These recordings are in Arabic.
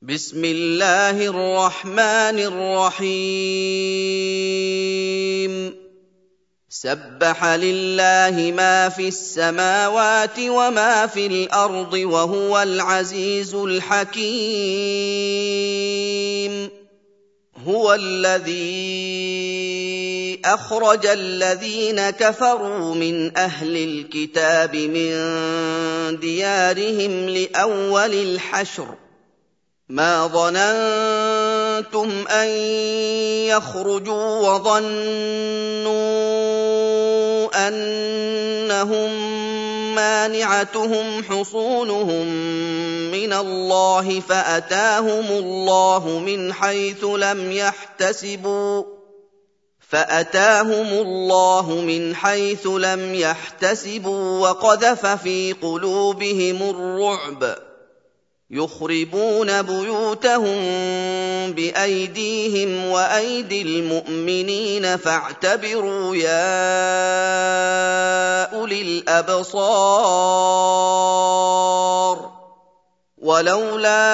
بسم الله الرحمن الرحيم سبح لله ما في السماوات وما في الأرض وهو العزيز الحكيم هو الذي أخرج الذين كفروا من أهل الكتاب من ديارهم لأول الحشر ما ظننتم أن يخرجوا وظنوا أنهم مانعتهم حصونهم من الله فأتاهم الله من حيث لم يحتسبوا وقذف في قلوبهم الرعب يخربون بيوتهم بأيديهم وأيدي المؤمنين فاعتبروا يا أولي الأبصار ولولا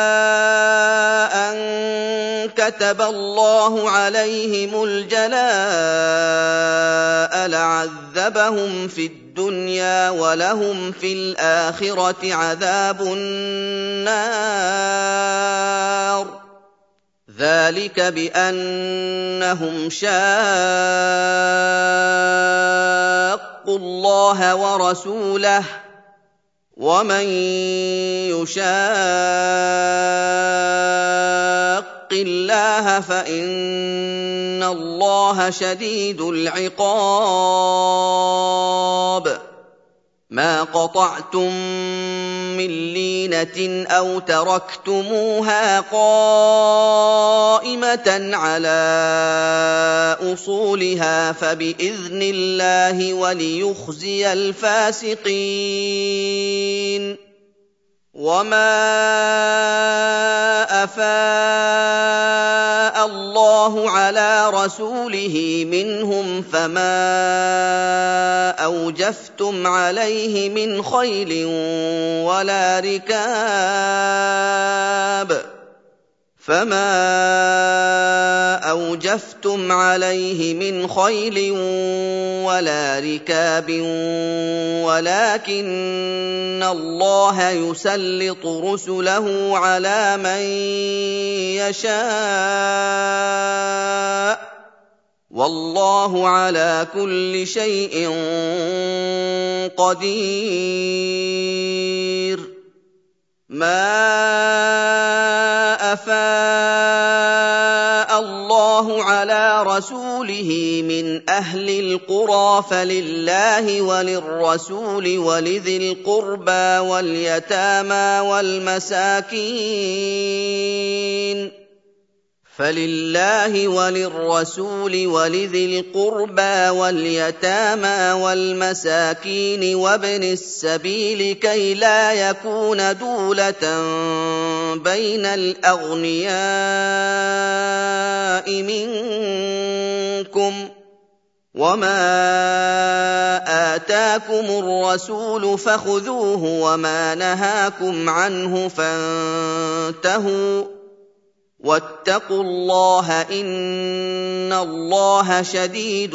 أن كتب الله عليهم الجلاء لعذبهم في الدنيا ولهم في الآخرة عذاب النار ذلك بأنهم شاقوا الله ورسوله ومن يشاق الله فإن الله شديد العقاب ما قطعتم من لينة أو تركتموها قائمة على أصولها فبإذن الله وليخزي الفاسقين وما أفاء الله على رسوله منهم فما أوجفتم عليه من خيل ولا ركاب ولكن الله يسلط رسله على من يشاء والله على كل شيء قدير ما أفاء الله على رسوله من أهل القرى فلله وللرسول ولذي القربى واليتامى والمساكين وابن السبيل كي لا يكون دولة بين الأغنياء منكم وما آتاكم الرسول فخذوه وما نهاكم عنه فانتهوا واتقوا الله إن الله شديد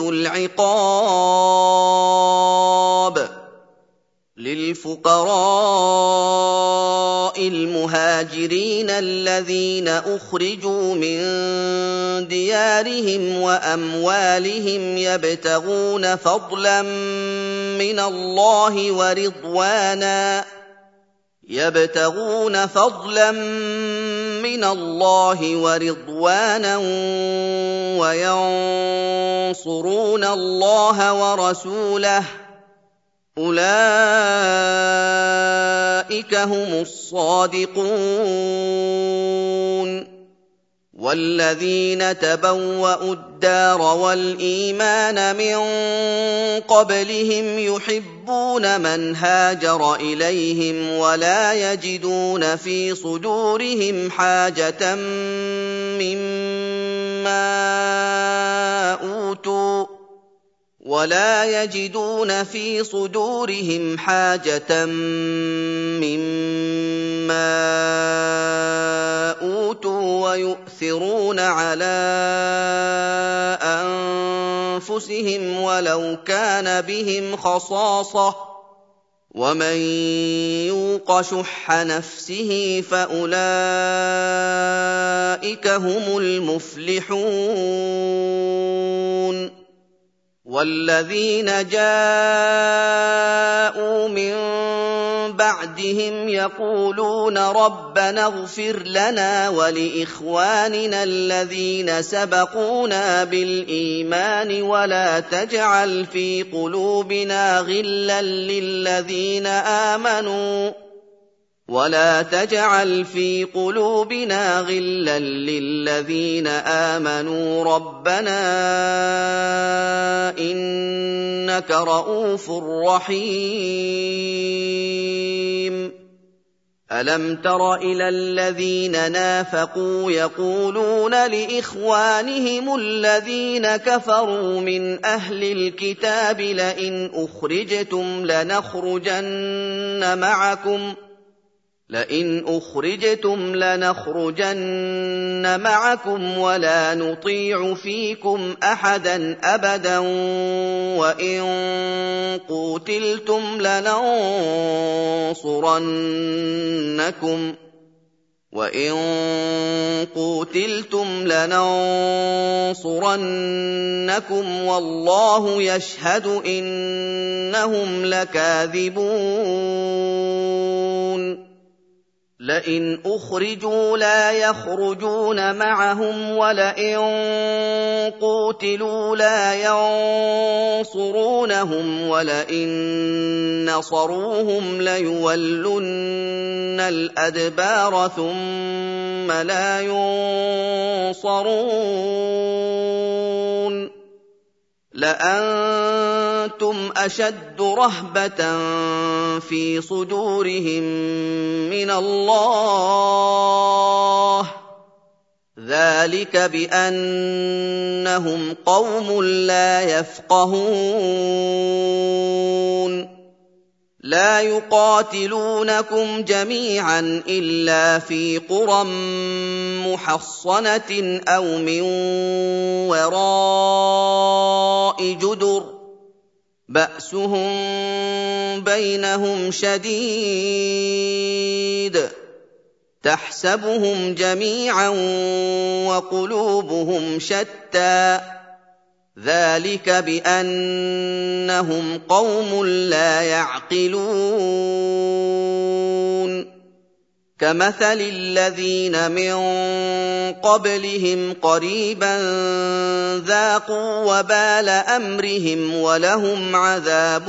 العقاب للفقراء المهاجرين الذين أخرجوا من ديارهم وأموالهم يبتغون فضلا من الله ورضوانا وينصرون الله ورسوله أولئك هم الصادقون والذين تبوأوا الدار والإيمان من قبلهم يحبون من هاجر إليهم ولا يجدون في صدورهم حاجة مما ويؤثرون على أنفسهم ولو كان بهم خصاصة ومن يوق شح نفسه فأولئك هم المفلحون والذين جاءوا من بعدهم يقولون ربنا اغفر لنا ولإخواننا الذين سبقونا بالإيمان ولا تجعل في قلوبنا غلا للذين آمنوا ربنا إنك رءوف رحيم ألم تر إلى الذين نافقوا يقولون لإخوانهم الذين كفروا من أهل الكتاب لئن أخرجتم لنخرجن معكم ولا نطيع فيكم أحدا أبدا وإن قوتلتم لننصرنكم والله يشهد إنهم لكاذبون لئن أخرجوا لا يخرجون معهم ولئن قوتلوا لا ينصرونهم ولئن نصروهم ليولن الأدبار ثم لا ينصرون لأنتم أشد رهبة في صدورهم من الله ذلك بأنهم قوم لا يفقهون لا يقاتلونكم جميعا إلا في قرى محصنة أو من وراء جدر بأسهم بينهم شديد تحسبهم جميعا وقلوبهم شتى ذلك بأنهم قوم لا يعقلون كمثل الذين من قبلهم قريبا ذاقوا وبال أمرهم ولهم عذاب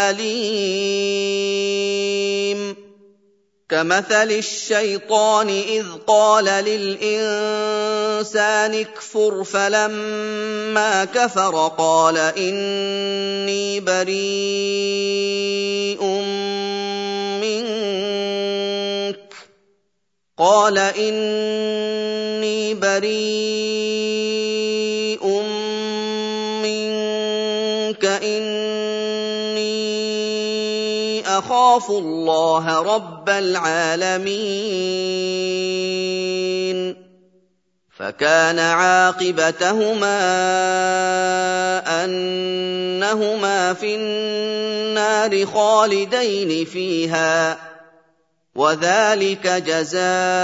أليم كمثل الشيطان إذ قال للإنسان اكفر فلما كفر قال إني بريء منك إني أخاف الله رب العالمين فكان عاقبتهما أنهما في النار خالدين فيها وذلك جزاء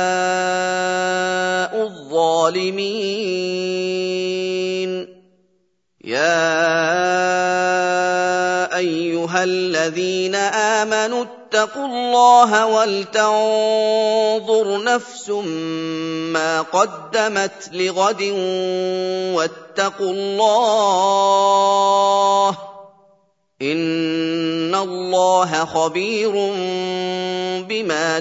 الظالمين يا أيها الذين آمنوا اتقوا الله ولتنظر نفس ما قدمت لغد واتقوا الله إن الله خبير بما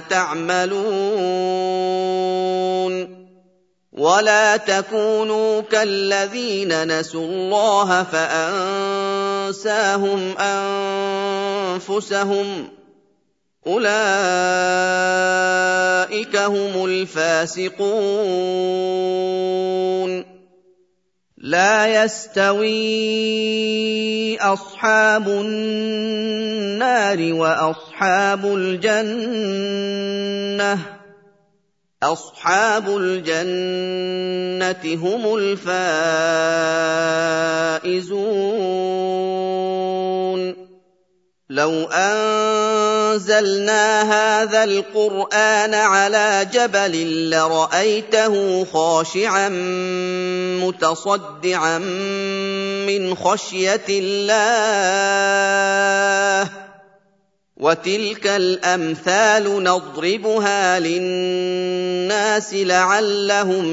تعملون ولا تكونوا كالذين نسوا الله فأنساهم أنفسهم أولئك هم الفاسقون لا يستوي أصحاب النار وأصحاب الجنة أَصْحَابُ الْجَنَّةِ هُمُ الْفَائِزُونَ لَوْ أَنزَلْنَا هَٰذَا الْقُرْآنَ عَلَىٰ جَبَلٍ لَّرَأَيْتَهُ خَاشِعًا مُّتَصَدِّعًا مِّنْ خَشْيَةِ اللَّهِ ۚ وَتِلْكَ الْأَمْثَالُ نَضْرِبُهَا لِلنَّاسِ لَعَلَّهُمْ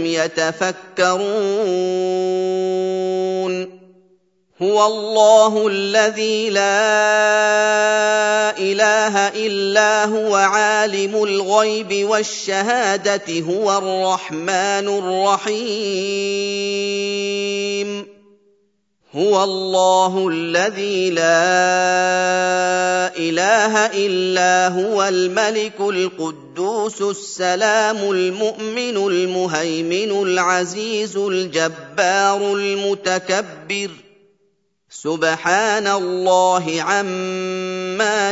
يَتَفَكَّرُونَ هُوَ اللَّهُ الَّذِي لَا إِلَٰهَ إِلَّا هُوَ عَالِمُ الْغَيْبِ وَالشَّهَادَةِ هُوَ الرَّحْمَٰنُ الرَّحِيمُ هُوَ اللَّهُ الَّذِي لَا إِلَٰهَ إِلَّا هُوَ الْمَلِكُ الْقُدُّوسُ السَّلَامُ الْمُؤْمِنُ الْمُهَيْمِنُ الْعَزِيزُ الْجَبَّارُ الْمُتَكَبِّرُ سُبْحَانَ اللَّهِ عَمَّا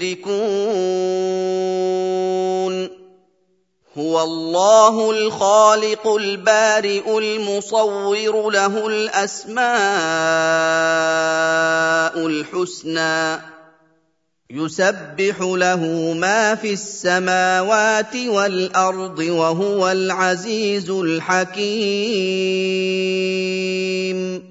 يُشْرِكُونَ هُوَ اللَّهُ الْخَالِقُ الْبَارِئُ الْمُصَوِّرُ لَهُ الْأَسْمَاءُ الْحُسْنَىٰ يُسَبِّحُ لَهُ مَا فِي السَّمَاوَاتِ وَالْأَرْضِ وَهُوَ الْعَزِيزُ الْحَكِيمُ